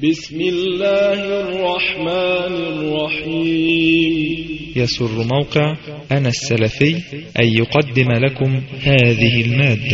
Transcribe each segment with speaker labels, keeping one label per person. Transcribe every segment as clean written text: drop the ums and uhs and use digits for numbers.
Speaker 1: بسم الله الرحمن الرحيم.
Speaker 2: يسر موقع أنا السلفي أن يقدم لكم هذه المادة.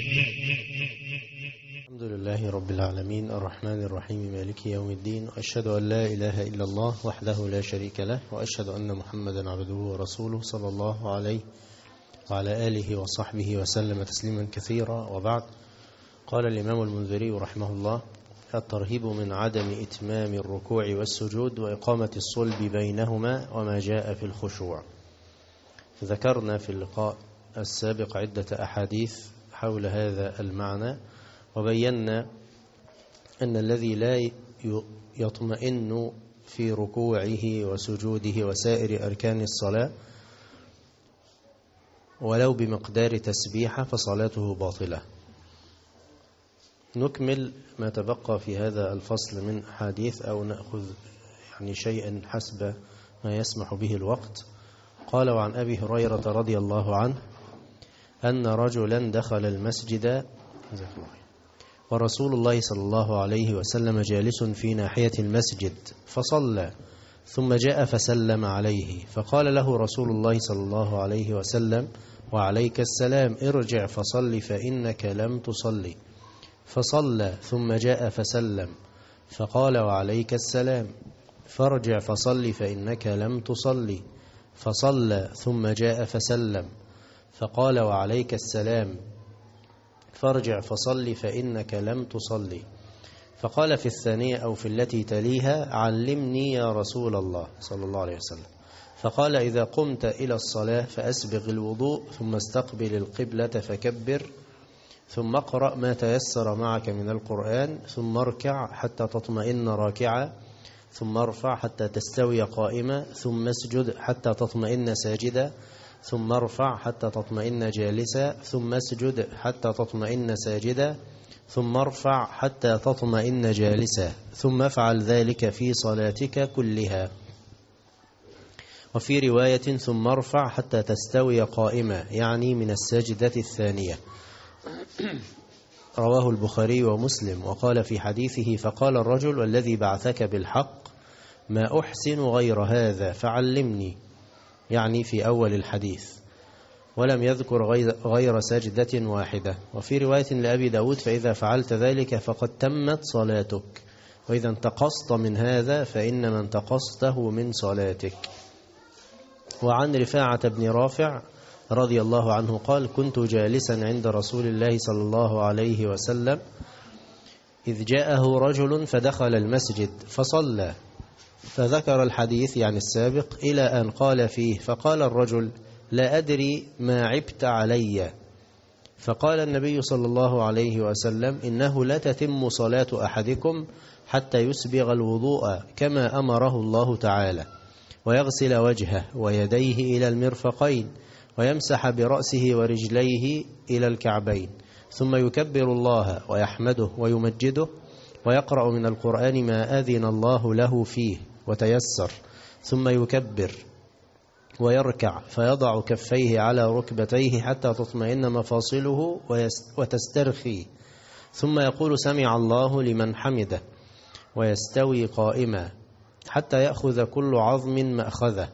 Speaker 3: الحمد لله رب العالمين الرحمن الرحيم مالك يوم الدين، وأشهد أن لا إله إلا الله وحده لا شريك له، وأشهد أن محمدا عبده ورسوله صلى الله عليه وعلى آله وصحبه وسلم تسليما كثيرا. وبعد، قال الإمام المنذري رحمه الله: الترهيب من عدم إتمام الركوع والسجود وإقامة الصلب بينهما وما جاء في الخشوع. ذكرنا في اللقاء السابق عدة أحاديث حول هذا المعنى، وبينا أن الذي لا يطمئن في ركوعه وسجوده وسائر أركان الصلاة ولو بمقدار تسبيحة فصلاته باطلة. نكمل ما تبقى في هذا الفصل من حديث، أو نأخذ شيئا حسب ما يسمح به الوقت. قال: وعن أبي هريرة رضي الله عنه أن رجلا دخل المسجد ورسول الله صلى الله عليه وسلم جالس في ناحية المسجد فصلى، ثم جاء فسلم عليه، فقال له رسول الله صلى الله عليه وسلم: وعليك السلام، ارجع فصل فإنك لم تصلي. فصلى ثم جاء فسلم، فقال: وعليك السلام، فارجع فصل فإنك لم تصلي. فصلى ثم جاء فسلم، فقال: وعليك السلام، فارجع فصل فإنك لم تصلي. فقال في الثانية أو في التي تليها: علمني يا رسول الله صلى الله عليه وسلم. فقال: إذا قمت إلى الصلاة فأسبغ الوضوء، ثم استقبل القبلة فكبر، ثم اقرأ ما تيسر معك من القرآن، ثم اركع حتى تطمئن راكعا، ثم ارفع حتى تستوي قائما، ثم اسجد حتى تطمئن ساجدا، ثم ارفع حتى تطمئن جالسا، ثم اسجد حتى تطمئن ساجدا، ثم ارفع حتى تطمئن جالسا، ثم افعل ذلك في صلاتك كلها. وفي رواية: ثم ارفع حتى تستوي قائما، يعني من السجدة الثانية. رواه البخاري ومسلم. وقال في حديثه: فقال الرجل: والذي بعثك بالحق ما أحسن غير هذا فعلمني، يعني في أول الحديث، ولم يذكر غير سجدة واحدة. وفي رواية لأبي داود: فإذا فعلت ذلك فقد تمت صلاتك، وإذا انتقصت من هذا فإنما انتقصته من صلاتك. وعن رفاعة بن رافع رضي الله عنه قال: كنت جالسا عند رسول الله صلى الله عليه وسلم إذ جاءه رجل فدخل المسجد فصلى، فذكر الحديث يعني السابق إلى أن قال فيه: فقال الرجل: لا أدري ما عبت علي. فقال النبي صلى الله عليه وسلم: إنه لا تتم صلاة أحدكم حتى يسبغ الوضوء كما أمره الله تعالى، ويغسل وجهه ويديه إلى المرفقين، ويمسح برأسه ورجليه إلى الكعبين، ثم يكبر الله ويحمده ويمجده، ويقرأ من القرآن ما أذن الله له فيه وتيسر، ثم يكبر ويركع فيضع كفيه على ركبتيه حتى تطمئن مفاصله وتسترخي، ثم يقول: سمع الله لمن حمده، ويستوي قائما حتى يأخذ كل عظم مأخذه،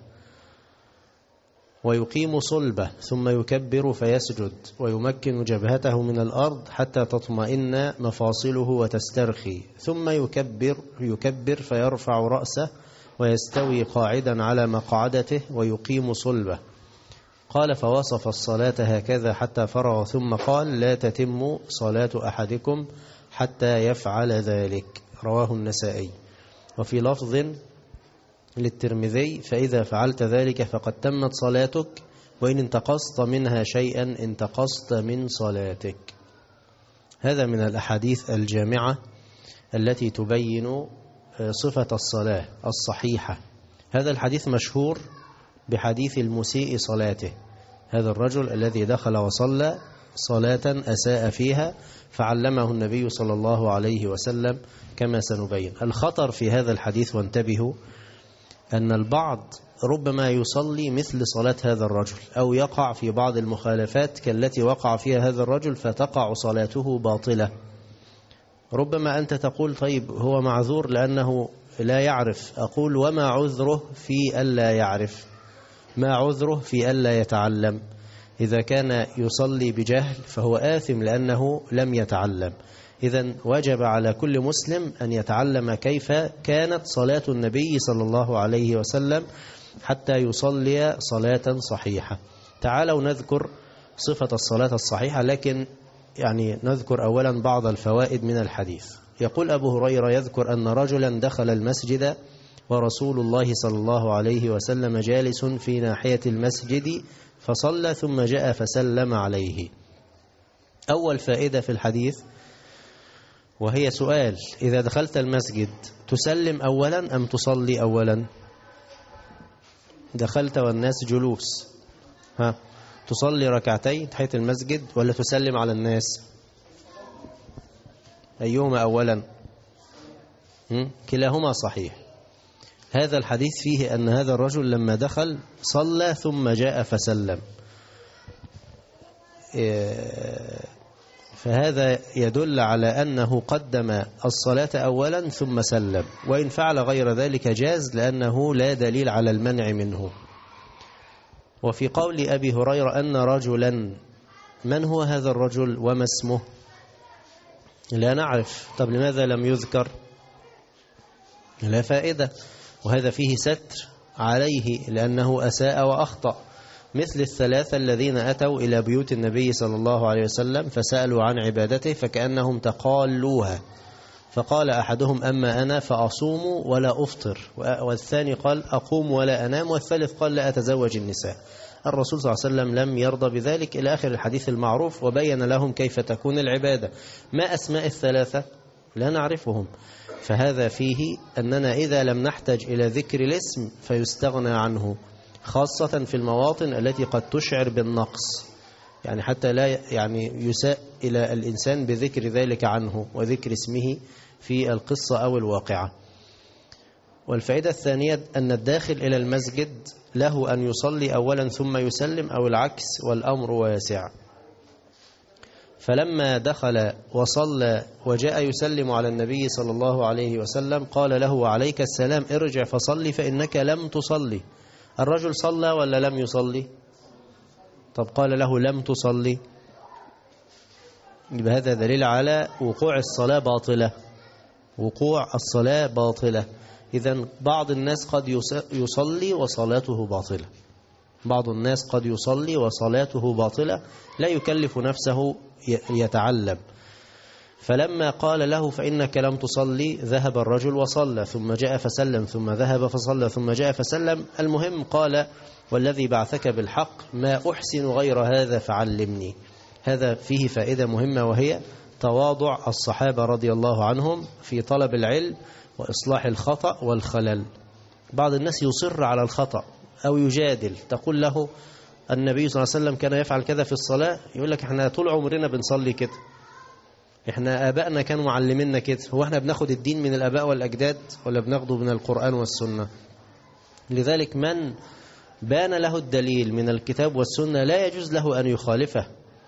Speaker 3: ويقيم صلبه، ثم يكبر فيسجد، ويمكن جبهته من الأرض حتى تطمئن مفاصله وتسترخي، ثم يكبر فيرفع رأسه ويستوي قاعدا على مقعدته ويقيم صلبه. قال: فوصف الصلاة هكذا حتى فرغ، ثم قال: لا تتم صلاة أحدكم حتى يفعل ذلك. رواه النسائي. وفي لفظ للترمذي: فإذا فعلت ذلك فقد تمت صلاتك، وإن انتقصت منها شيئا انتقصت من صلاتك. هذا من الأحاديث الجامعة التي تبين صفة الصلاة الصحيحة. هذا الحديث مشهور بحديث المسيء صلاته، هذا الرجل الذي دخل وصلى صلاة أساء فيها، فعلمه النبي صلى الله عليه وسلم كما سنبين. الخطر في هذا الحديث، وانتبهوا، أن البعض ربما يصلي مثل صلاة هذا الرجل، أو يقع في بعض المخالفات كالتي وقع فيها هذا الرجل فتقع صلاته باطلة. ربما أنت تقول طيب هو معذور لأنه لا يعرف. أقول وما عذره في ألا يعرف؟ ما عذره في ألا يتعلم؟ إذا كان يصلي بجهل فهو آثم لأنه لم يتعلم. إذن وجب على كل مسلم أن يتعلم كيف كانت صلاة النبي صلى الله عليه وسلم حتى يصلي صلاة صحيحة. تعالوا نذكر صفة الصلاة الصحيحة، لكن يعني نذكر أولا بعض الفوائد من الحديث. يقول أبو هريرة يذكر أن رجلا دخل المسجد ورسول الله صلى الله عليه وسلم جالس في ناحية المسجد فصلى ثم جاء فسلم عليه. أول فائدة في الحديث وهي سؤال: إذا دخلت المسجد تسلم أولا أم تصلي أولا؟ دخلت والناس جلوس، تصلي ركعتين تحية المسجد ولا تسلم على الناس؟ أيهما أولا؟ كلاهما صحيح. هذا الحديث فيه أن هذا الرجل لما دخل صلى ثم جاء فسلم، فهذا يدل على أنه قدم الصلاة أولا ثم سلم، وإن فعل غير ذلك جاز لأنه لا دليل على المنع منه. وفي قول أبي هريرة أن رجلا، من هو هذا الرجل وما اسمه؟ لا نعرف. طب لماذا لم يذكر؟ لا فائدة، وهذا فيه ستر عليه لأنه أساء وأخطأ، مثل الثلاثة الذين أتوا إلى بيوت النبي صلى الله عليه وسلم فسألوا عن عبادته فكأنهم تقالوها، فقال أحدهم أما أنا فأصوم ولا أفطر، والثاني قال أقوم ولا أنام، والثالث قال لا أتزوج النساء. الرسول صلى الله عليه وسلم لم يرضى بذلك إلى آخر الحديث المعروف، وبين لهم كيف تكون العبادة. ما أسماء الثلاثة؟ لا نعرفهم. فهذا فيه أننا إذا لم نحتج إلى ذكر الاسم فيستغنى عنه، خاصة في المواطن التي قد تشعر بالنقص، يعني حتى لا يساء إلى الإنسان بذكر ذلك عنه وذكر اسمه في القصة أو الواقعة. والفائدة الثانية أن الداخل إلى المسجد له أن يصلي أولا ثم يسلم أو العكس، والأمر واسع. فلما دخل وصلى وجاء يسلم على النبي صلى الله عليه وسلم قال له وعليك السلام ارجع فصلي فإنك لم تصلي. الرجل صلى ولا لم يصلي؟ طب قال له لم تصلي، يبقى هذا دليل على وقوع الصلاة باطلة، وقوع الصلاة باطلة. إذن بعض الناس قد يصلي وصلاته باطلة، بعض الناس قد يصلي وصلاته باطلة لا يكلف نفسه يتعلم. فلما قال له فإنك لم تصلي ذهب الرجل وصلى ثم جاء فسلم ثم ذهب فصلى ثم جاء فسلم. المهم قال والذي بعثك بالحق ما أحسن غير هذا فعلمني. هذا فيه فائدة مهمة، وهي تواضع الصحابة رضي الله عنهم في طلب العلم وإصلاح الخطأ والخلل. بعض الناس يصر على الخطأ أو يجادل، تقول له النبي صلى الله عليه وسلم كان يفعل كذا في الصلاة، يقول لك احنا طول عمرنا بنصلي كده، احنا آبائنا كانوا معلميننا كده. هو احنا بناخد الدين من الآباء والأجداد ولا بناخده من القرآن والسنة؟ لذلك من بان له الدليل من الكتاب والسنة لا يجوز له أن يخالفه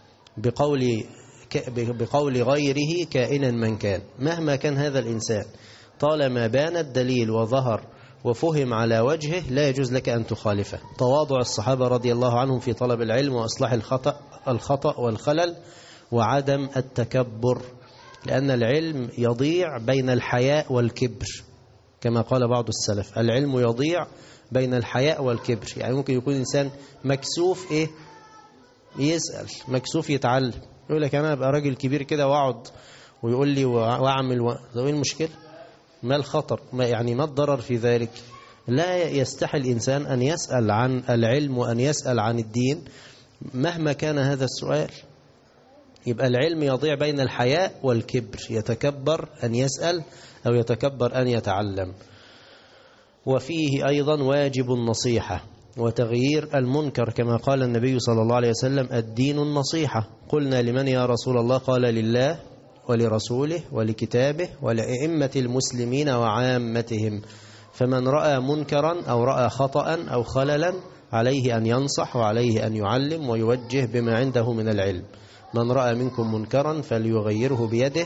Speaker 3: بقول غيره كائنا من كان، مهما كان هذا الإنسان، طالما بان الدليل وظهر وفهم على وجهه لا يجوز لك أن تخالفه. تواضع الصحابة رضي الله عنهم في طلب العلم وإصلاح الخطأ والخلل، وعدم التكبر، لأن العلم يضيع بين الحياء والكبر، كما قال بعض السلف العلم يضيع بين الحياء والكبر. يعني ممكن يكون إنسان مكسوف يسأل، مكسوف يتعلم، يقول لك أنا أبقى راجل كبير كده وأقعد ويقول لي وأعمل إيه المشكلة؟ ما الخطر؟ ما الضرر في ذلك؟ لا يستحي الإنسان أن يسأل عن العلم وأن يسأل عن الدين مهما كان هذا السؤال. يبقى العلم يضيع بين الحياء والكبر، يتكبر أن يسأل أو يتكبر أن يتعلم. وفيه أيضا واجب النصيحة وتغيير المنكر، كما قال النبي صلى الله عليه وسلم الدين النصيحة. قلنا لمن يا رسول الله؟ قال لله ولرسوله ولكتابه ولأئمة المسلمين وعامتهم. فمن رأى منكرا أو رأى خطأ أو خللا عليه أن ينصح وعليه أن يعلم ويوجه بما عنده من العلم. من رأى منكم منكرا فليغيره بيده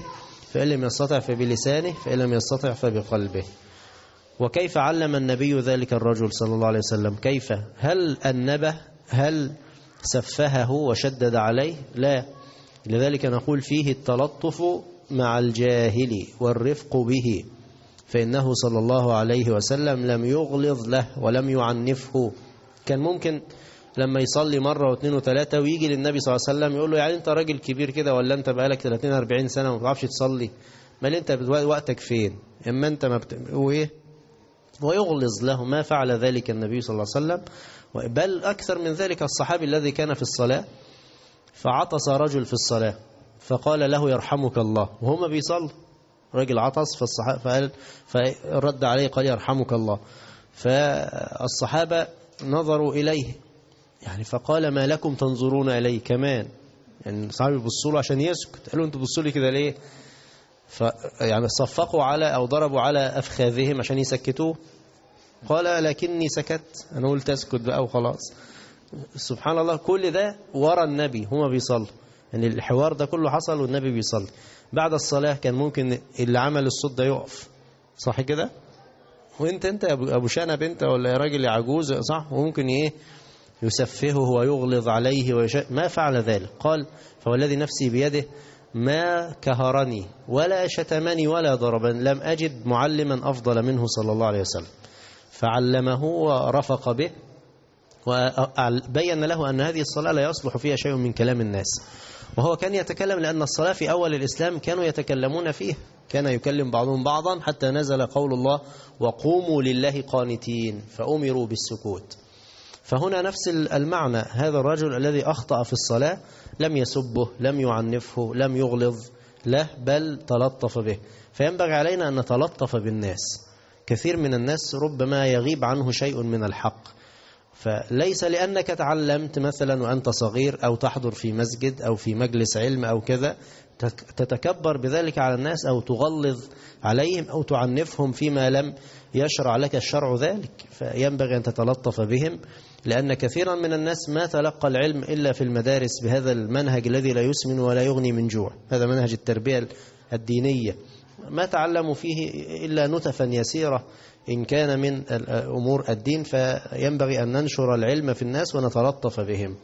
Speaker 3: فإن لم يستطع فبلسانه، فإن لم يستطع فبقلبه. وكيف علم النبي ذلك الرجل صلى الله عليه وسلم؟ كيف؟ هل أنبه؟ هل سفهه وشدد عليه؟ لا. لذلك نقول فيه التلطف مع الجاهل والرفق به، فإنه صلى الله عليه وسلم لم يغلظ له ولم يعنفه. كان ممكن لما يصلي مرة واثنين وثلاثة ويجي للنبي صلى الله عليه وسلم يقول له يعني أنت راجل كبير كده، ولا أنت بقالك 30-40 سنة وما بتعرفش تصلي؟ مال أنت وقتك فين؟ إما أنت ما وإيه؟ ويغلظ له. ما فعل ذلك النبي صلى الله عليه وسلم، بل أكثر من ذلك الصحابي الذي كان في الصلاة فعطس رجل في الصلاة فقال له يرحمك الله وهم بيصلوا. رجل عطس فالصحابة فرد عليه قال يرحمك الله. فالصحابة نظروا إليه يعني فقال ما لكم تنظرون إليه كمان، يعني الصحابة يبصوا له عشان يسكت. قالوا انتوا بصوا لي كده ليه؟ يعني صفقوا على أو ضربوا على أفخاذهم عشان يسكتوه. قال لكني سكت، أنا قلت أسكت بقى وخلاص. سبحان الله، كل ده ورا النبي هما بيصلوا، يعني الحوار ده كله حصل والنبي بيصلي. بعد الصلاة كان ممكن اللي عمل الصوت ده يقف، صح كده؟ وانت يا ابو شنب انت ولا يا راجل يا عجوز، صح؟ وممكن ايه يسفهه ويغلظ عليه ما فعل ذلك. قال فوالذي نفسي بيده ما كهرني ولا شتمني ولا ضربني، لم أجد معلما أفضل منه صلى الله عليه وسلم. فعلمه ورفق به وبين له أن هذه الصلاة لا يصلح فيها شيء من كلام الناس. وهو كان يتكلم لأن الصلاة في أول الإسلام كانوا يتكلمون فيه، كان يكلم بعضهم بعضا حتى نزل قول الله وقوموا لله قانتين فأمروا بالسكوت. فهنا نفس المعنى، هذا الرجل الذي أخطأ في الصلاة لم يسبه، لم يعنفه، لم يغلظ له، بل تلطف به. فينبغي علينا أن نتلطف بالناس. كثير من الناس ربما يغيب عنه شيء من الحق، فليس لأنك تعلمت مثلا وأنت صغير أو تحضر في مسجد أو في مجلس علم أو كذا تتكبر بذلك على الناس أو تغلظ عليهم أو تعنفهم فيما لم يشرع لك الشرع ذلك. فينبغي أن تتلطف بهم، لأن كثيرا من الناس ما تلقى العلم إلا في المدارس بهذا المنهج الذي لا يسمن ولا يغني من جوع، هذا منهج التربية الدينية، ما تعلموا فيه إلا نتفا يسيرة إن كان من أمور الدين. فينبغي أن ننشر العلم في الناس ونتلطف بهم.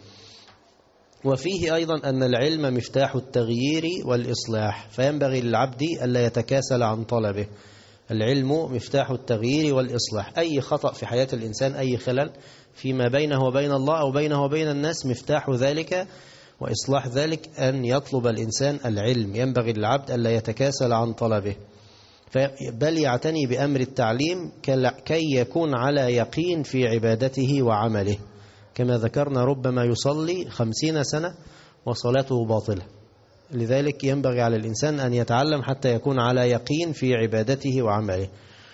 Speaker 3: وفيه أيضا أن العلم مفتاح التغيير والإصلاح، فينبغي للعبد ألا يتكاسل عن طلبه. العلم مفتاح التغيير والإصلاح، أي خطأ في حياة الإنسان، أي خلل فيما بينه وبين الله أو بينه وبين الناس، مفتاح ذلك وإصلاح ذلك أن يطلب الإنسان العلم. ينبغي للعبد ألا يتكاسل عن طلبه، بل يعتني بأمر التعليم كي يكون على يقين في عبادته وعمله. كما ذكرنا ربما يصلي 50 سنة وصلاته باطلة، لذلك ينبغي على الإنسان أن يتعلم حتى يكون على يقين في عبادته وعمله.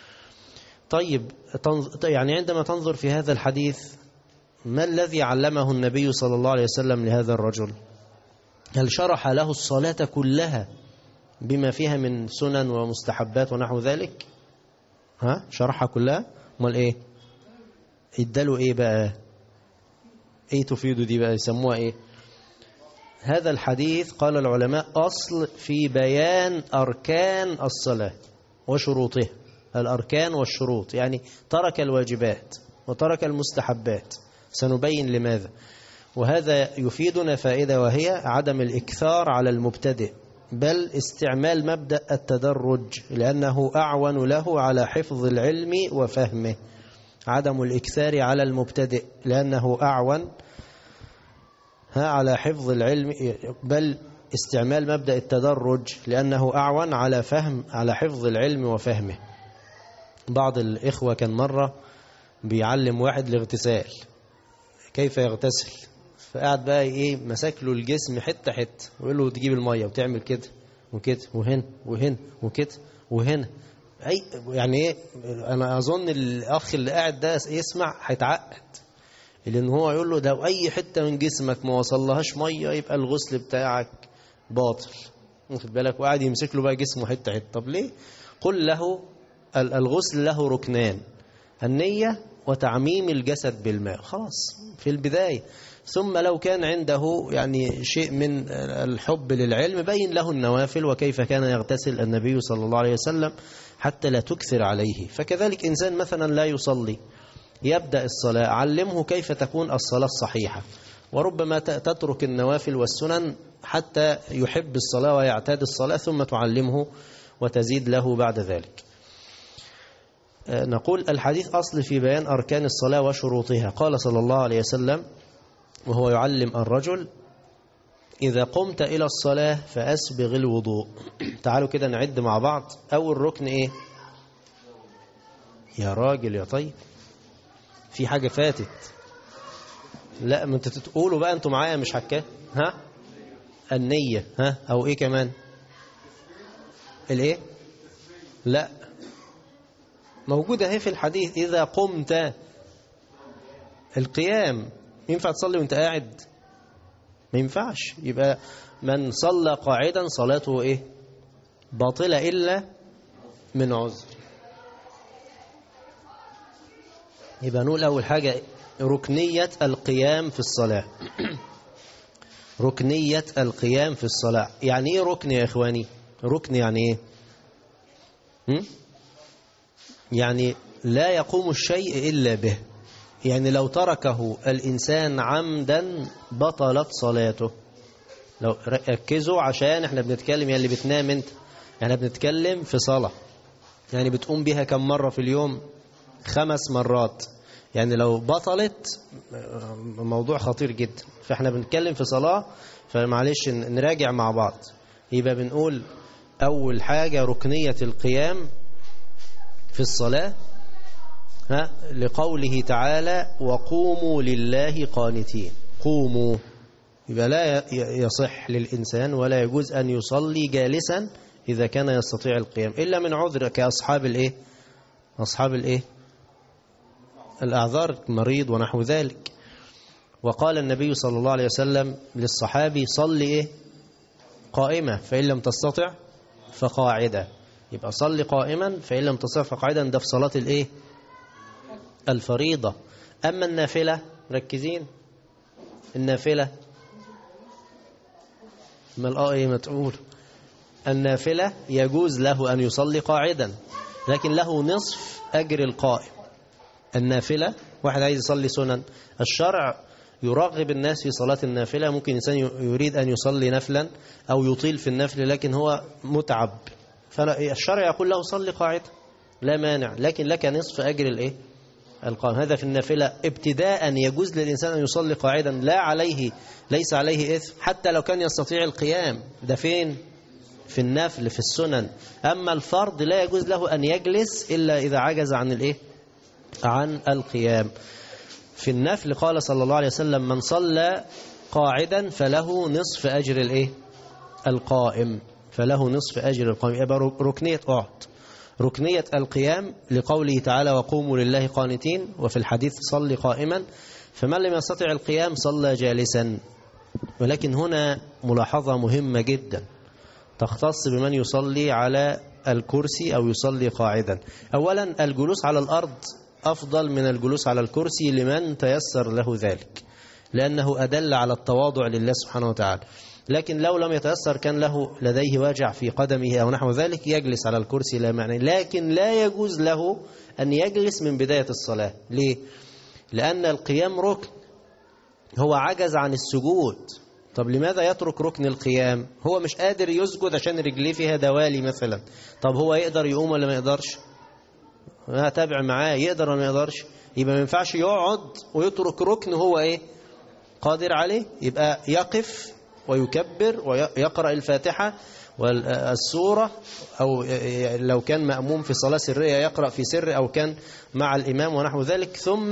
Speaker 3: طيب، يعني عندما تنظر في هذا الحديث ما الذي علمه النبي صلى الله عليه وسلم لهذا الرجل؟ هل شرح له الصلاة كلها بما فيها من سنن ومستحبات ونحو ذلك؟ شرحها كلها؟ امال ايه؟ اداله ايه بقى؟ ايه تفيده دي بقى؟ يسموها ايه؟ هذا الحديث قال العلماء أصل في بيان أركان الصلاة وشروطها، الأركان والشروط، يعني ترك الواجبات وترك المستحبات، سنبين لماذا. وهذا يفيدنا فائدة، وهي عدم الإكثار على المبتدئ، بل استعمال مبدأ التدرج، لأنه أعون له على حفظ العلم وفهمه. عدم الإكثار على المبتدئ لأنه أعون على حفظ العلم، بل استعمال مبدأ التدرج لأنه أعون على حفظ العلم وفهمه. بعض الإخوة كان مرة بيعلم واحد الاغتسال كيف يغتسل، فقعد بقى ايه مسك له الجسم حته حته ويقول له تجيب الميه وتعمل كده وكده وهنا وهنا وكده وهنا. اي يعني ايه؟ انا اظن الاخ اللي قاعد ده يسمع هيتعقد، لان هو يقول له لو اي حته من جسمك ما وصلهاش ميه يبقى الغسل بتاعك باطل، واخد بالك؟ وقاعد يمسك له بقى جسمه حته حته. طب ليه؟ قل له الغسل له ركنان، النية وتعميم الجسد بالماء، خلاص في البداية. ثم لو كان عنده يعني شيء من الحب للعلم بين له النوافل وكيف كان يغتسل النبي صلى الله عليه وسلم حتى لا تكثر عليه. فكذلك إنسان مثلا لا يصلي يبدأ الصلاة، علمه كيف تكون الصلاة الصحيحة، وربما تترك النوافل والسنن حتى يحب الصلاة ويعتاد الصلاة ثم تعلمه وتزيد له بعد ذلك. نقول الحديث أصل في بيان أركان الصلاة وشروطها. قال صلى الله عليه وسلم وهو يعلم الرجل: إذا قمت إلى الصلاة فأسبغ الوضوء. تعالوا كده نعد مع بعض. أول ركن إيه؟ يا راجل يا طيب، في حاجة فاتت. لا، ما انت تقولوا بقى، انتوا معايا مش حكاه. ها؟ النية. ها؟ أو إيه كمان؟ الإيه؟ لا، موجودة اهي في الحديث: إذا قمت. القيام ينفع تصلي وانت قاعد؟ ما ينفعش. يبقى من صلى قاعدا صلاته ايه؟ باطلة إلا من عذر. يبقى نقول أول حاجة ركنية القيام في الصلاة. ركنية القيام في الصلاة. يعني ايه ركن يا إخواني؟ ركن يعني ايه؟ يعني لا يقوم الشيء إلا به. يعني لو تركه الإنسان عمدا بطلت صلاته. لو ركزوا عشان احنا بنتكلم، يعني اللي بتنام انت، احنا بنتكلم في صلاة يعني بتقوم بها كم مرة في اليوم؟ 5 مرات. يعني لو بطلت موضوع خطير جدا. فاحنا بنتكلم في صلاة، فمعلش نراجع مع بعض. يبقى بنقول أول حاجة ركنية القيام في الصلاة، لقوله تعالى: وقوموا لله قانتين. قوموا. يبقى لا يصح للإنسان ولا يجوز أن يصلي جالسا إذا كان يستطيع القيام إلا من عذر، كأصحاب الإيه؟ أصحاب الإيه؟ الأعذار، مريض ونحو ذلك. وقال النبي صلى الله عليه وسلم للصحابي: صلي إيه؟ قائمة، فإن لم تستطع فقاعدة. يبقى صلي قائما، فإن لم تستطع فقاعدا. ده في صلاة الإيه؟ الفريضة. أما النافلة، ركزين، النافلة ما تقول النافلة يجوز له أن يصلي قاعدا، لكن له نصف أجر القائم. النافلة، واحد عايز يصلي سنن، الشرع يرغب الناس في صلاة النافلة. ممكن إنسان يريد أن يصلي نفلا أو يطيل في النفل لكن هو متعب، فالشرع يقول له صلي قاعدا لا مانع، لكن لك نصف أجر الإيه؟ القائم. هذا في النافلة. ابتداء يجوز للإنسان أن يصلي قاعدا، لا عليه، ليس عليه إثم حتى لو كان يستطيع القيام. ده فين؟ في النفل، في السنن. أما الفرض لا يجوز له أن يجلس إلا إذا عجز عن الإيه؟ عن القيام. في النفل قال صلى الله عليه وسلم: من صلى قاعدا فله نصف أجر الإيه؟ القائم. فله نصف أجر القائم. يبقى ركنية ركنية القيام لقوله تعالى: وقوموا لله قانتين، وفي الحديث: صلي قائما. فمن لم يستطع القيام صلى جالسا. ولكن هنا ملاحظة مهمة جدا تختص بمن يصلي على الكرسي أو يصلي قاعدا. أولا، الجلوس على الأرض أفضل من الجلوس على الكرسي لمن تيسر له ذلك، لأنه أدل على التواضع لله سبحانه وتعالى. لكن لو لم يتيسر كان لديه وجع في قدمه أو نحو ذلك، يجلس على الكرسي لا معنى. لكن لا يجوز له أن يجلس من بداية الصلاة. ليه؟ لأن القيام ركن، هو عجز عن السجود. طب لماذا يترك ركن القيام؟ هو مش قادر يسجد عشان رجليه فيها دوالي مثلا. طب هو يقدر يقوم ولا ما يقدرش؟ تابع معاه، يقدر ولا ما يقدرش؟ يبقى ما ينفعش يقعد ويترك ركن هو ايه؟ قادر عليه. يبقى يقف ويكبر ويقرأ الفاتحة والسورة، أو لو كان مأموم في صلاة سرية يقرأ في سر، أو كان مع الإمام ونحو ذلك، ثم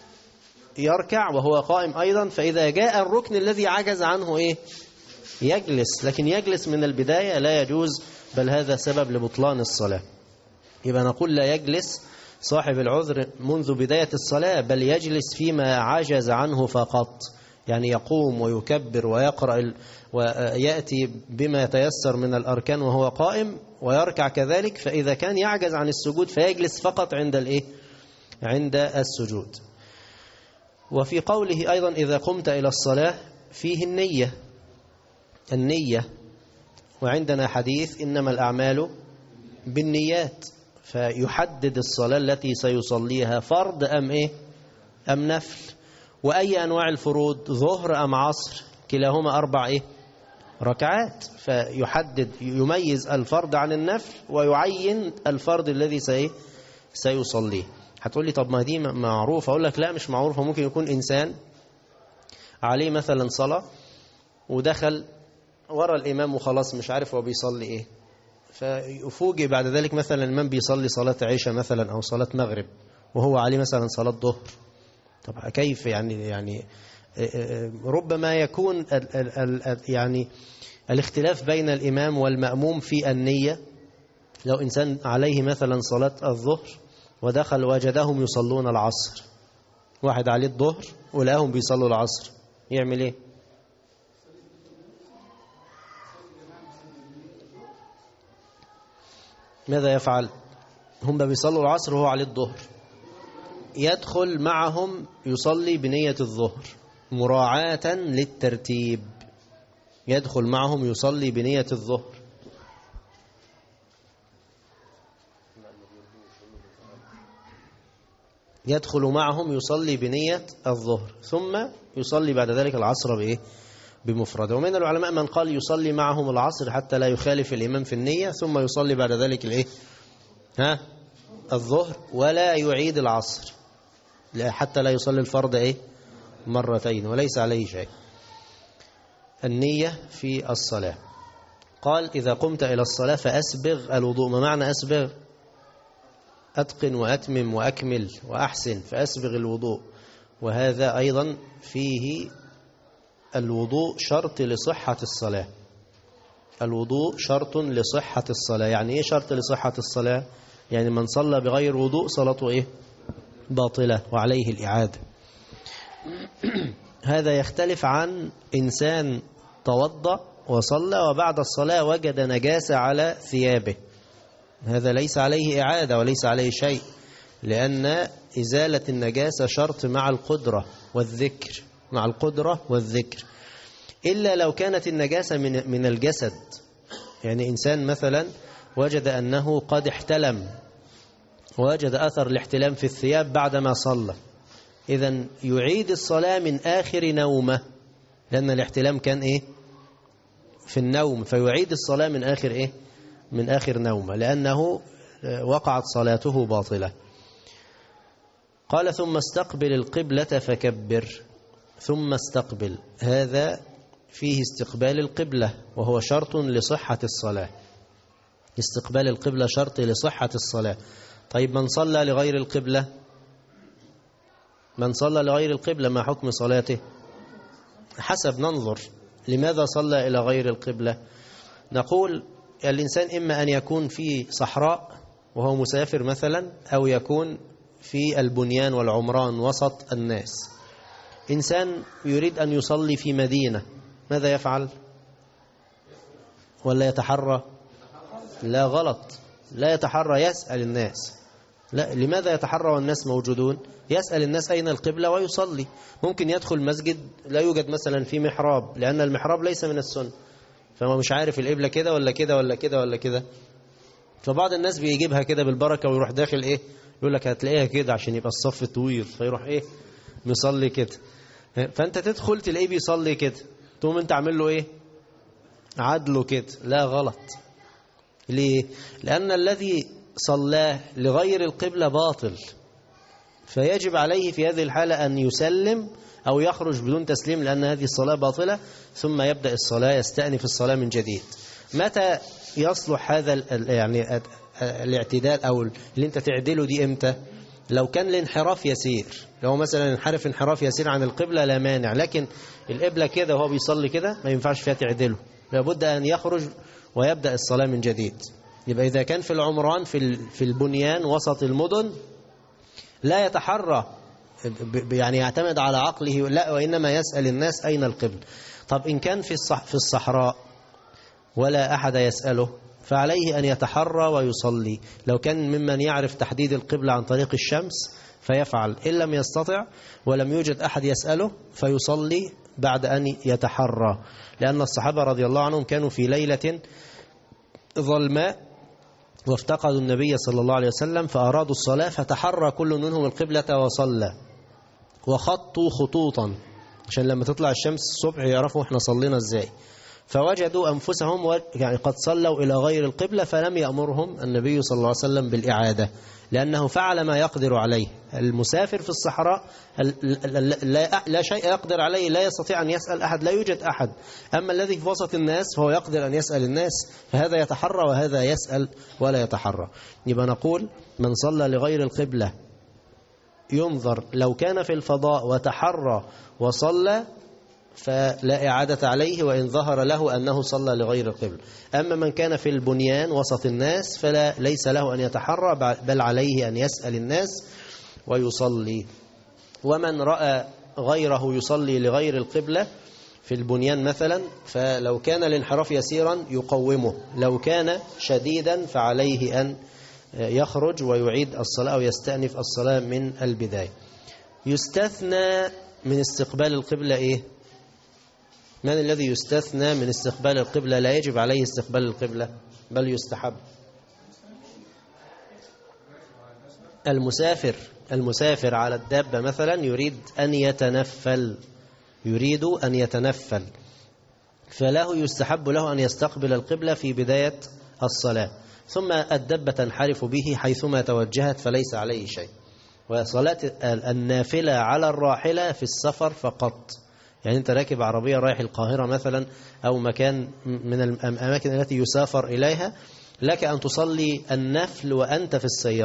Speaker 3: يركع وهو قائم أيضا. فإذا جاء الركن الذي عجز عنه إيه؟ يجلس. لكن يجلس من البداية لا يجوز، بل هذا سبب لبطلان الصلاة. يبقى نقول لا يجلس صاحب العذر منذ بداية الصلاة، بل يجلس فيما عجز عنه فقط. يعني يقوم ويكبر ويقرأ ويأتي بما يتيسر من الأركان وهو قائم، ويركع كذلك. فإذا كان يعجز عن السجود فيجلس فقط عند الإيه؟ عند السجود. وفي قوله أيضا إذا قمت إلى الصلاة فيه النية، وعندنا حديث إنما الأعمال بالنيات، فيحدد الصلاة التي سيصليها فرض أم نفل. وأي أنواع الفروض، ظهر أم عصر، كلاهما 4 ركعات، فيحدد يميز الفرض عن النفل ويعين الفرض الذي سيصليه. هتقول لي طب ما دي معروفة. أقول لك لا مش معروفة. ممكن يكون إنسان عليه مثلا صلاة ودخل ورا الإمام وخلاص مش عارف هو بيصلي إيه، فيفوجئ بعد ذلك مثلا الإمام بيصلي صلاة عشاء مثلا أو صلاة مغرب وهو عليه مثلا صلاة ظهر. طب كيف يعني ربما يكون يعني الاختلاف بين الإمام والمأموم في النية. لو إنسان عليه مثلا صلاة الظهر ودخل وجدهم يصلون العصر، واحد عليه الظهر ولقاهم بيصلوا العصر، يعمل ايه؟ ماذا يفعل؟ هم بيصلوا العصر وهو عليه الظهر، يدخل معهم يصلي بنية الظهر مراعاة للترتيب، يدخل معهم يصلي بنية الظهر. يدخل معهم يصلي بنية الظهر ثم يصلي بعد ذلك العصر بمفرده. ومن العلماء من قال يصلي معهم العصر حتى لا يخالف الإمام في النية، ثم يصلي بعد ذلك الظهر ولا يعيد العصر حتى لا يصلي الفرض مرتين وليس عليه شيء. النية في الصلاة. قال إذا قمت إلى الصلاة فأسبغ الوضوء. ما معنى أسبغ؟ أتقن وأتمم وأكمل وأحسن، فأسبغ الوضوء. وهذا أيضا فيه الوضوء شرط لصحة الصلاة. الوضوء شرط لصحة الصلاة. يعني إيه شرط لصحة الصلاة؟ يعني من صلى بغير وضوء صلاته باطلة وعليه الإعادة. هذا يختلف عن إنسان توضأ وصلى وبعد الصلاة وجد نجاسة على ثيابه، هذا ليس عليه إعادة وليس عليه شيء، لأن إزالة النجاسة شرط مع القدرة والذكر، مع القدرة والذكر. إلا لو كانت النجاسة من الجسد، يعني إنسان مثلا وجد أنه قد احتلم ووجد أثر الاحتلام في الثياب بعدما صلى، إذن يعيد الصلاة من آخر نومة، لأن الاحتلام كان في النوم، فيعيد الصلاة من آخر نومة، لأنه وقعت صلاته باطلة. قال ثم استقبل القبلة فكبر. ثم استقبل، هذا فيه استقبال القبلة وهو شرط لصحة الصلاة. استقبال القبلة شرط لصحة الصلاة. طيب من صلى لغير القبلة، من صلى لغير القبلة ما حكم صلاته؟ حسب، ننظر لماذا صلى إلى غير القبلة. نقول الإنسان إما أن يكون في صحراء وهو مسافر مثلا، أو يكون في البنيان والعمران وسط الناس. إنسان يريد أن يصلي في مدينة، ماذا يفعل؟ ولا يتحرى؟ لا، غلط، لا يتحرى، يسأل الناس. لا، لماذا يتحرى والناس موجودون؟ يسأل الناس أين القبلة ويصلي. ممكن يدخل مسجد لا يوجد مثلا في محراب، لأن المحراب ليس من السنة، فما مش عارف القبلة كده ولا كده ولا كده ولا كده، فبعض الناس بيجيبها كده بالبركة ويروح داخل يقول لك هتلاقيها كده عشان يبقى الصف طويل، فيروح مصلي كده. فأنت تدخل تلاقيه بيصلي كده، تقوم أنت عامل له عدله كده. لا، غلط. ليه؟ لأن الذي صلاه لغير القبلة باطل، فيجب عليه في هذه الحالة أن يسلم أو يخرج بدون تسليم، لأن هذه الصلاة باطلة، ثم يبدأ الصلاة، يستأنف الصلاة من جديد. متى يصلح هذا يعني الاعتدال أو اللي أنت تعدله دي إمتى؟ لو كان الانحراف يسير، لو مثلا انحراف يسير عن القبلة لا مانع، لكن القبلة كده وهو بيصلي كده ما ينفعش فيها تعدله، لابد أن يخرج ويبدأ الصلاة من جديد. يبقى إذا كان في العمران في البنيان وسط المدن لا يتحرى يعني يعتمد على عقله، لا، وإنما يسأل الناس أين القبل. طب إن كان في الصحراء ولا أحد يسأله، فعليه أن يتحرى ويصلي. لو كان ممن يعرف تحديد القبلة عن طريق الشمس فيفعل، إن لم يستطع ولم يوجد أحد يسأله فيصلي بعد أن يتحرى. لأن الصحابة رضي الله عنهم كانوا في ليلة ظلماء وافتقدوا النبي صلى الله عليه وسلم فأرادوا الصلاة، فتحرى كل منهم القبلة وصلى، وخطوا خطوطا عشان لما تطلع الشمس الصبح يعرفوا احنا صلينا ازاي. فوجدوا أنفسهم يعني قد صلوا إلى غير القبلة، فلم يأمرهم النبي صلى الله عليه وسلم بالإعادة، لأنه فعل ما يقدر عليه. المسافر في الصحراء لا شيء يقدر عليه، لا يستطيع أن يسأل أحد، لا يوجد أحد. أما الذي في وسط الناس فهو يقدر أن يسأل الناس، فهذا يتحرى وهذا يسأل ولا يتحرى. يبقى نقول من صلى لغير القبلة ينظر، لو كان في الفضاء وتحرى وصلى فلا إعادة عليه وإن ظهر له أنه صلى لغير القبلة. أما من كان في البنيان وسط الناس ليس له أن يتحرى، بل عليه أن يسأل الناس ويصلي. ومن رأى غيره يصلي لغير القبلة في البنيان مثلا، فلو كان الانحراف يسيرا يقومه، لو كان شديدا فعليه أن يخرج ويعيد الصلاة أو يستأنف الصلاة من البداية. يستثنى من استقبال القبلة إيه؟ من الذي يستثنى من استقبال القبلة؟ لا يجب عليه استقبال القبلة بل يستحب. المسافر على الدابة مثلا يريد أن يتنفل فله يستحب له أن يستقبل القبلة في بداية الصلاة، ثم الدابة تنحرف به حيثما توجهت فليس عليه شيء. وصلاة النافلة على الراحلة في السفر فقط، يعني أنت راكب عربية رايح القاهرة مثلا أو مكان من الأماكن التي يسافر إليها، لك أن تصلي النفل وأنت في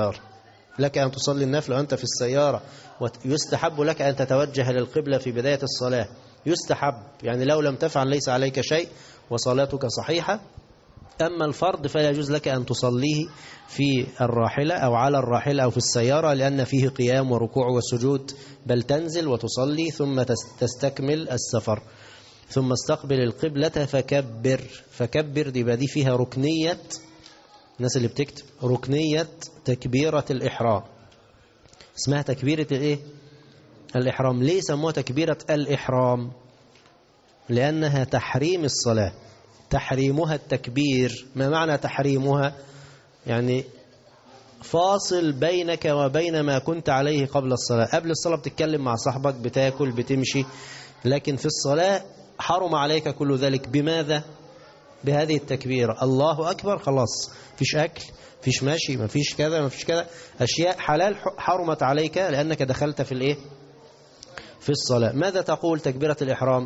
Speaker 3: السيارة، ويستحب لك أن تتوجه للقبلة في بداية الصلاة، يستحب، يعني لو لم تفعل ليس عليك شيء وصلاتك صحيحة. أما الفرض فلا يجوز لك أن تصليه في الراحلة أو على الراحلة أو في السيارة، لأن فيه قيام وركوع وسجود، بل تنزل وتصلي ثم تستكمل السفر. ثم استقبل القبلة فكبر دي فيها ركنية، الناس اللي بتكتب ركنية تكبيرة الإحرام، اسمها تكبيرة الإيه؟ الإحرام. ليه سموها تكبيرة الإحرام؟ لأنها تحريم الصلاة، تحريمها التكبير. ما معنى تحريمها؟ يعني فاصل بينك وبين ما كنت عليه قبل الصلاة. قبل الصلاة بتتكلم مع صاحبك، بتاكل، بتمشي، لكن في الصلاة حرم عليك كل ذلك. بماذا؟ بهذه التكبيرة. الله أكبر، خلاص، فيش أكل، فيش ماشي، ما فيش كذا، ما فيش كذا، أشياء حلال حرمت عليك لأنك دخلت في الإيه؟ في الصلاة. ماذا تقول تكبيرة الإحرام؟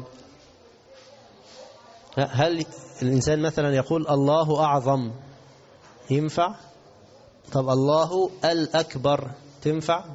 Speaker 3: هل الإنسان مثلا يقول الله أعظم؟ ينفع؟ طب الله الأكبر تنفع؟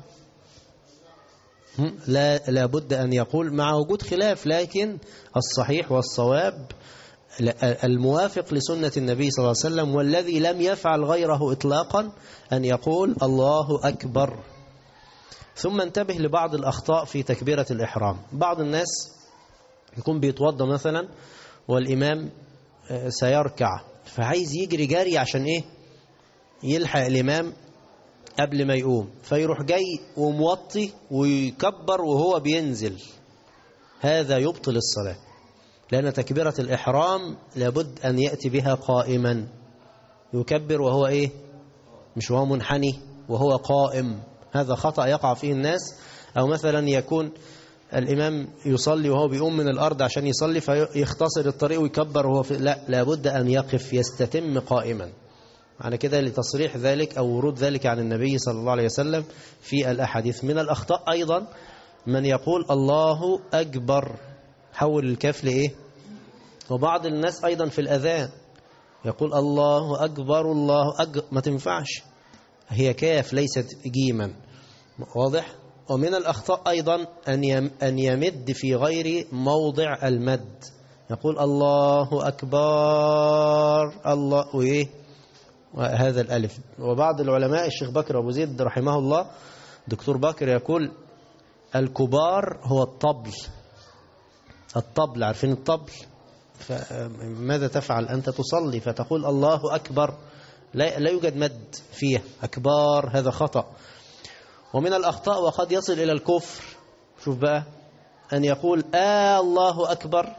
Speaker 3: لا بد أن يقول، مع وجود خلاف، لكن الصحيح والصواب الموافق لسنة النبي صلى الله عليه وسلم والذي لم يفعل غيره إطلاقا أن يقول الله أكبر. ثم انتبه لبعض الأخطاء في تكبيرة الإحرام. بعض الناس يكون بيتوضى مثلا والإمام سيركع، فعايز يجري جري عشان إيه؟ يلحق الإمام قبل ما يقوم، فيروح جاي وموطي ويكبر وهو بينزل. هذا يبطل الصلاة، لأن تكبيرة الإحرام لابد أن يأتي بها قائما، يكبر وهو إيه؟ مش وهو منحني، وهو قائم. هذا خطأ يقع فيه الناس. أو مثلا يكون الإمام يصلي وهو بيقوم من الأرض عشان يصلي فيختصر الطريق ويكبر وهو لا، لابد أن يقف يستتم قائما. على كده لتصريح ذلك أو ورود ذلك عن النبي صلى الله عليه وسلم في الأحاديث. من الأخطاء أيضا من يقول الله أكبر، حول الكاف لإيه؟ وبعض الناس أيضا في الأذان يقول الله أكبر، ما تنفعش، هي كاف ليست جيما، واضح؟ ومن الأخطاء أيضا أن يمد في غير موضع المد، يقول الله أكبر الله وإيه؟ وهذا الألف. وبعض العلماء الشيخ بكر أبو زيد رحمه الله، دكتور بكر، يقول الكبار هو الطبل. عارفين الطبل؟ فماذا تفعل؟ أنت تصلي فتقول الله أكبر، لا يوجد مد فيه، أكبار هذا خطأ. ومن الأخطاء وقد يصل إلى الكفر، شوف بقى، أن يقول الله أكبر.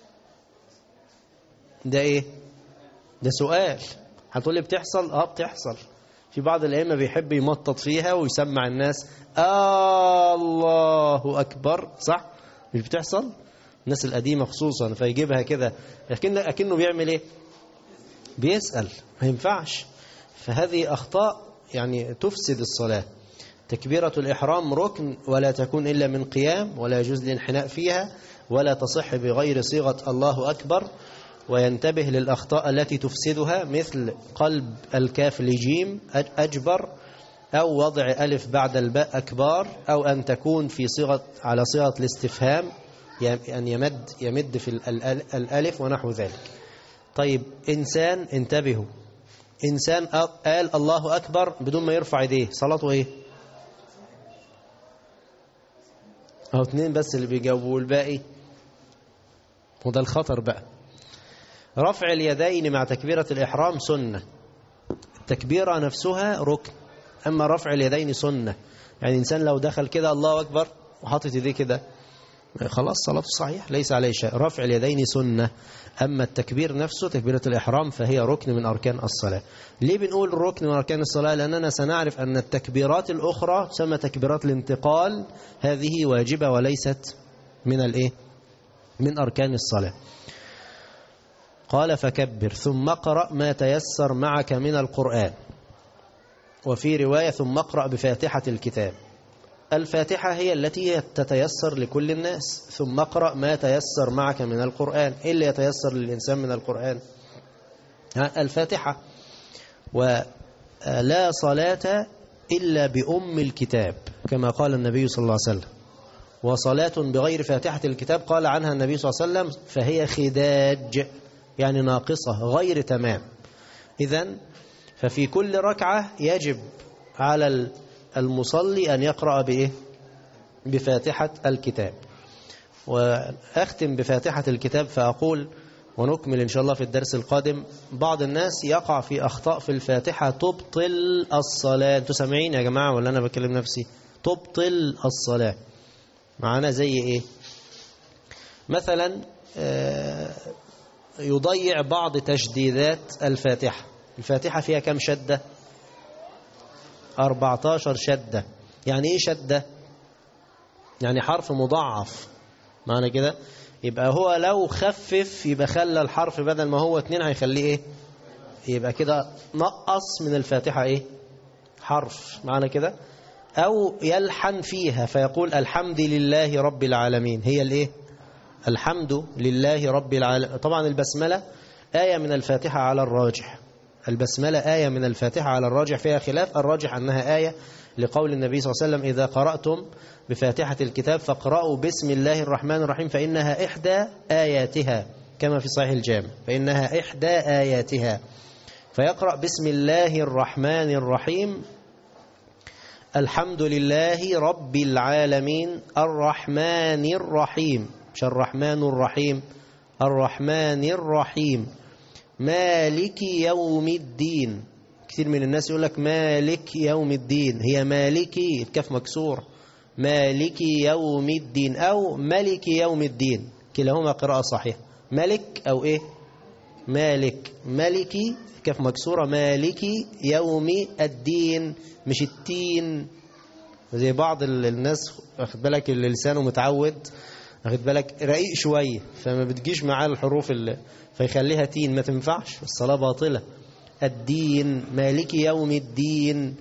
Speaker 3: ده إيه؟ ده سؤال. هتقول لي بتحصل؟ بتحصل. في بعض الأئمة بيحب يمطط فيها ويسمع الناس الله أكبر، صح؟ مش بتحصل؟ الناس القديمة خصوصا، فيجيبها كده أكنه بيعمل إيه؟ بيسأل. ما ينفعش. فهذه أخطاء يعني تفسد الصلاة. تكبيرة الإحرام ركن، ولا تكون إلا من قيام، ولا يجوز الانحناء فيها، ولا تصح بغير صيغة الله أكبر. وينتبه للأخطاء التي تفسدها، مثل قلب الكاف لجيم أجبر، أو وضع ألف بعد الباء أكبار، أو أن تكون في على صيغة الاستفهام، أن يمد في الألف ونحو ذلك. طيب، إنسان، انتبهوا، إنسان قال الله أكبر بدون ما يرفع يديه، صلاته إيه؟ أو اتنين بس اللي بيجاوبوا، الباقي. وده الخطر بقى. رفع اليدين مع تكبيرة الإحرام سنة، التكبيرة نفسها ركن، أما رفع اليدين سنة. يعني إنسان لو دخل كده الله أكبر وحاطط يديه كده، خلاص صلاته صحيح، ليس عليه شيء. رفع اليدين سنة، أما التكبير نفسه تكبيرة الإحرام فهي ركن من أركان الصلاة. ليه بنقول ركن من أركان الصلاة؟ لأننا سنعرف أن التكبيرات الأخرى تسمى تكبيرات الانتقال، هذه واجبة وليست من الإيه؟ من أركان الصلاة. قال فكبر ثم اقرأ ما تيسر معك من القرآن. وفي رواية ثم اقرأ بفاتحة الكتاب. الفاتحة هي التي تتيسر لكل الناس. ثم اقرأ ما تيسر معك من القرآن. إيه اللي يتيسر للإنسان من القرآن؟ الفاتحة. ولا صلاة إلا بأم الكتاب، كما قال النبي صلى الله عليه وسلم. وصلاة بغير فاتحة الكتاب قال عنها النبي صلى الله عليه وسلم فهي خداج، يعني ناقصة غير تمام. إذن ففي كل ركعة يجب على المصلي أن يقرأ بإيه؟ بفاتحة الكتاب. وأختم بفاتحة الكتاب فأقول، ونكمل إن شاء الله في الدرس القادم، بعض الناس يقع في أخطاء في الفاتحة تبطل الصلاة. أنتوا سامعين يا جماعة ولا أنا بكلم نفسي؟ تبطل الصلاة. معنا زي إيه؟ مثلا يضيع بعض تشديدات الفاتحة. الفاتحة فيها كم شدة؟ 14 شدة. يعني إيه شدة؟ يعني حرف مضاعف، معنى كده. يبقى هو لو خفف يبقى خلى الحرف بدل ما هو 2 هيخليه إيه؟ يبقى كده نقص من الفاتحة إيه؟ حرف، معنى كده. أو يلحن فيها فيقول الحمد لله رب العالمين. هي الإيه؟ الحمد لله رب العالمين. طبعا البسملة آية من الفاتحة على الراجح. البسملة آية من الفاتحة على الراجح، فيها خلاف، الراجح أنها آية، لقول النبي صلى الله عليه وسلم إذا قرأتم بفاتحة الكتاب فاقرأوا بسم الله الرحمن الرحيم فإنها إحدى آياتها، كما في صحيح الجامع، فإنها إحدى آياتها. فيقرأ بسم الله الرحمن الرحيم، الحمد لله رب العالمين الرحمن الرحيم، مش الرحمن الرحيم، الرحمن الرحيم، مالك يوم الدين. كثير من الناس يقول لك مالك يوم الدين، هي مالكي، الكاف مكسور، مالك يوم الدين أو ملك يوم الدين، كلاهما قراءة صحيحة. ملك أو إيه؟ مالك، ملكي كاف مكسورة، مالكي يوم الدين، مش التين زي بعض الناس، واخد بالك اللي لسانه متعود، واخد بالك رقيق شوية فما بتجيش معاه الحروف فيخليها تين، ما تنفعش، الصلاة باطلة. الدين، مالك يوم الدين.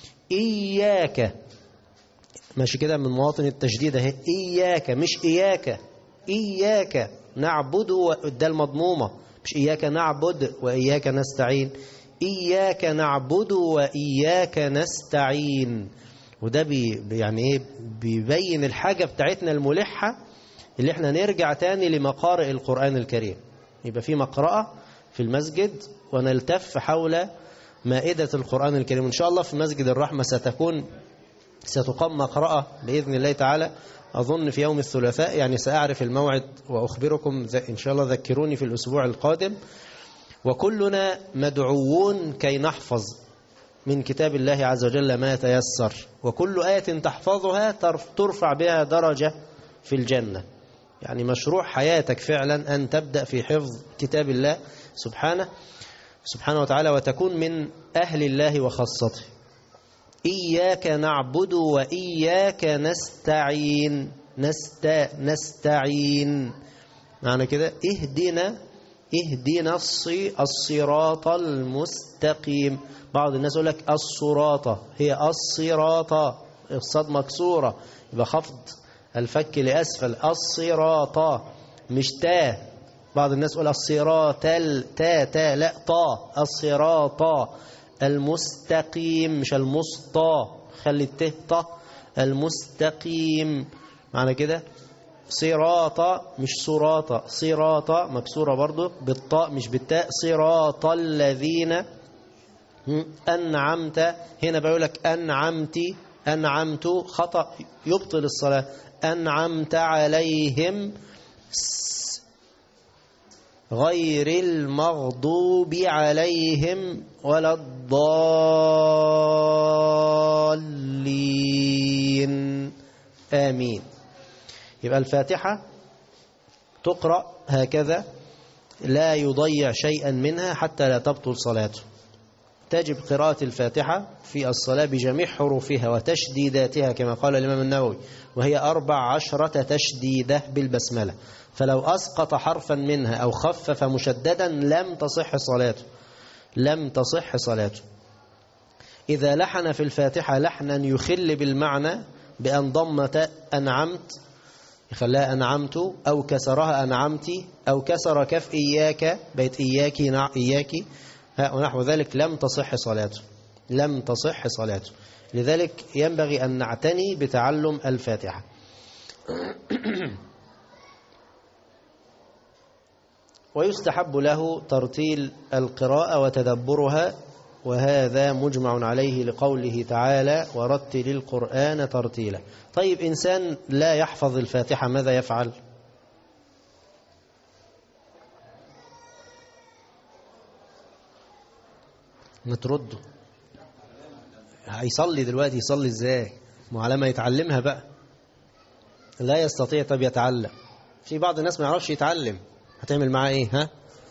Speaker 3: إياك، ماشي كده من مواطن التشديد اهي، إياك مش إياك، إياك نعبد، ده المضمومة، مش إياك نعبد وإياك نستعين، إياك نعبد وإياك نستعين. وده يعني إيه؟ بيبين الحاجة بتاعتنا الملحة اللي احنا نرجع تاني لمقارئ القرآن الكريم. يبقى في مقرأة في المسجد ونلتف حول مائدة القرآن الكريم. إن شاء الله في مسجد الرحمة ستقام مقرأة بإذن الله تعالى أظن في يوم الثلاثاء، يعني سأعرف الموعد وأخبركم إن شاء الله. ذكروني في الأسبوع القادم. وكلنا مدعوون كي نحفظ من كتاب الله عز وجل ما يتيسر، وكل آية تحفظها ترفع بها درجة في الجنة. يعني مشروع حياتك فعلا أن تبدأ في حفظ كتاب الله سبحانه وتعالى، وتكون من أهل الله وخاصته. إياك نعبد وإياك نستعين. نستعين معنى كده اهدنا الصراط المستقيم. بعض الناس يقول لك الصراط، هي الصراط، الصاد مكسورة يبقى خفض الفك لأسفل. الصراط مش تا. بعض الناس يقول الصراط تا لا طا. الصراط المستقيم مش المسطى، خلي الته طا. المستقيم معنى كده صراط مش صراط. صراط مكسورة برضو بالطاء مش بالتاء. صراط الذين أنعمت. هنا بيقول لك أنعمت خطأ يبطل الصلاة. أنعمت عليهم غير المغضوب عليهم ولا الضالين آمين. يبقى الفاتحة تقرأ هكذا، لا يضيع شيئا منها حتى لا تبطل صلاته. تجب قراءة الفاتحة في الصلاة بجميع حروفها وتشديداتها كما قال الإمام النووي، وهي 14 تشديدة بالبسملة. فلو أسقط حرفا منها أو خفف مشددا لم تصح صلاته. إذا لحن في الفاتحة لحنا يخل بالمعنى بأن ضمت أنعمت يخليها أنعمت، أو كسرها أنعمتي، أو كسر كف إياك بيت إياكي ونحو ذلك، لم تصح صلاته. لذلك ينبغي أن نعتني بتعلم الفاتحة. ويستحب له ترتيل القراءة وتدبرها، وهذا مجمع عليه لقوله تعالى ورتل القرآن ترتيلا. طيب إنسان لا يحفظ الفاتحة ماذا يفعل؟ نترده. هيصلي دلوقتي، يصلي ازاي؟ على ما يتعلمها بقى. لا يستطيع. طب يتعلم. في بعض الناس ما يعرفش يتعلم، هتعمل معاه ايه؟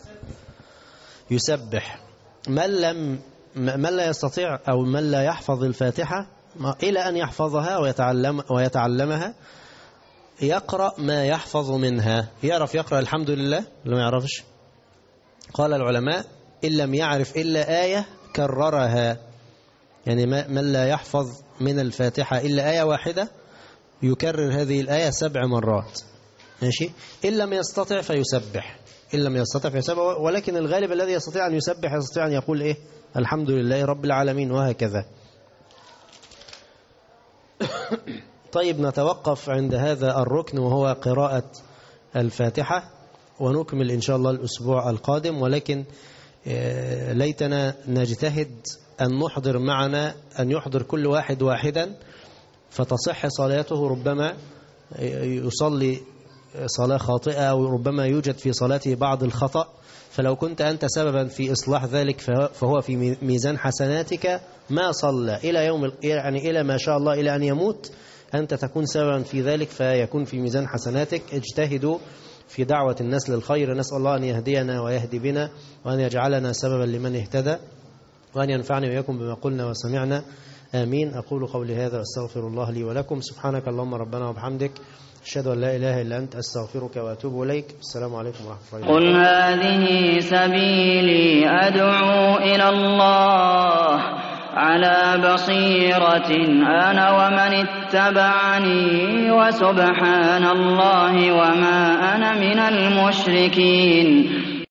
Speaker 3: يسبح. من لا يستطيع أو من لا يحفظ الفاتحة إلى أن يحفظها ويتعلمها يقرأ ما يحفظ منها. يعرف يقرأ الحمد لله ولا ما يعرفش؟ قال العلماء إن لم يعرف إلا آية كررها. يعني من لا يحفظ من الفاتحة إلا آية واحدة يكرر هذه الآية 7 مرات. ماشي. إن لم يستطع فيسبح. ولكن الغالب الذي يستطيع أن يسبح يستطيع أن يقول إيه؟ الحمد لله رب العالمين، وهكذا. طيب نتوقف عند هذا الركن وهو قراءة الفاتحة، ونكمل إن شاء الله الأسبوع القادم. ولكن ليتنا نجتهد أن نحضر معنا، أن يحضر كل واحد واحدا فتصح صلاته. ربما يصلي صلاة خاطئة، أو ربما يوجد في صلاته بعض الخطأ، فلو كنت أنت سببا في إصلاح ذلك فهو في ميزان حسناتك ما صلى إلى يوم، يعني إلى ما شاء الله إلى أن يموت، أنت تكون سببا في ذلك فيكون في ميزان حسناتك. اجتهدوا في دعوة الناس للخير. نسأل الله أن يهدينا ويهدي بنا، وأن يجعلنا سببا لمن اهتدى، وأن ينفعني وإياكم بما قلنا وسمعنا. آمين. أقول قولي هذا وأستغفر الله لي ولكم. سبحانك اللهم ربنا وبحمدك، أشهد أن لا إله إلا أنت، أستغفرك وأتوب إليك. السلام عليكم ورحمة الله وبركاته.
Speaker 4: قل هذه سبيلي أدعو إلى الله على بصيرة أنا ومن اتبعني، وسبحان الله وما أنا من المشركين.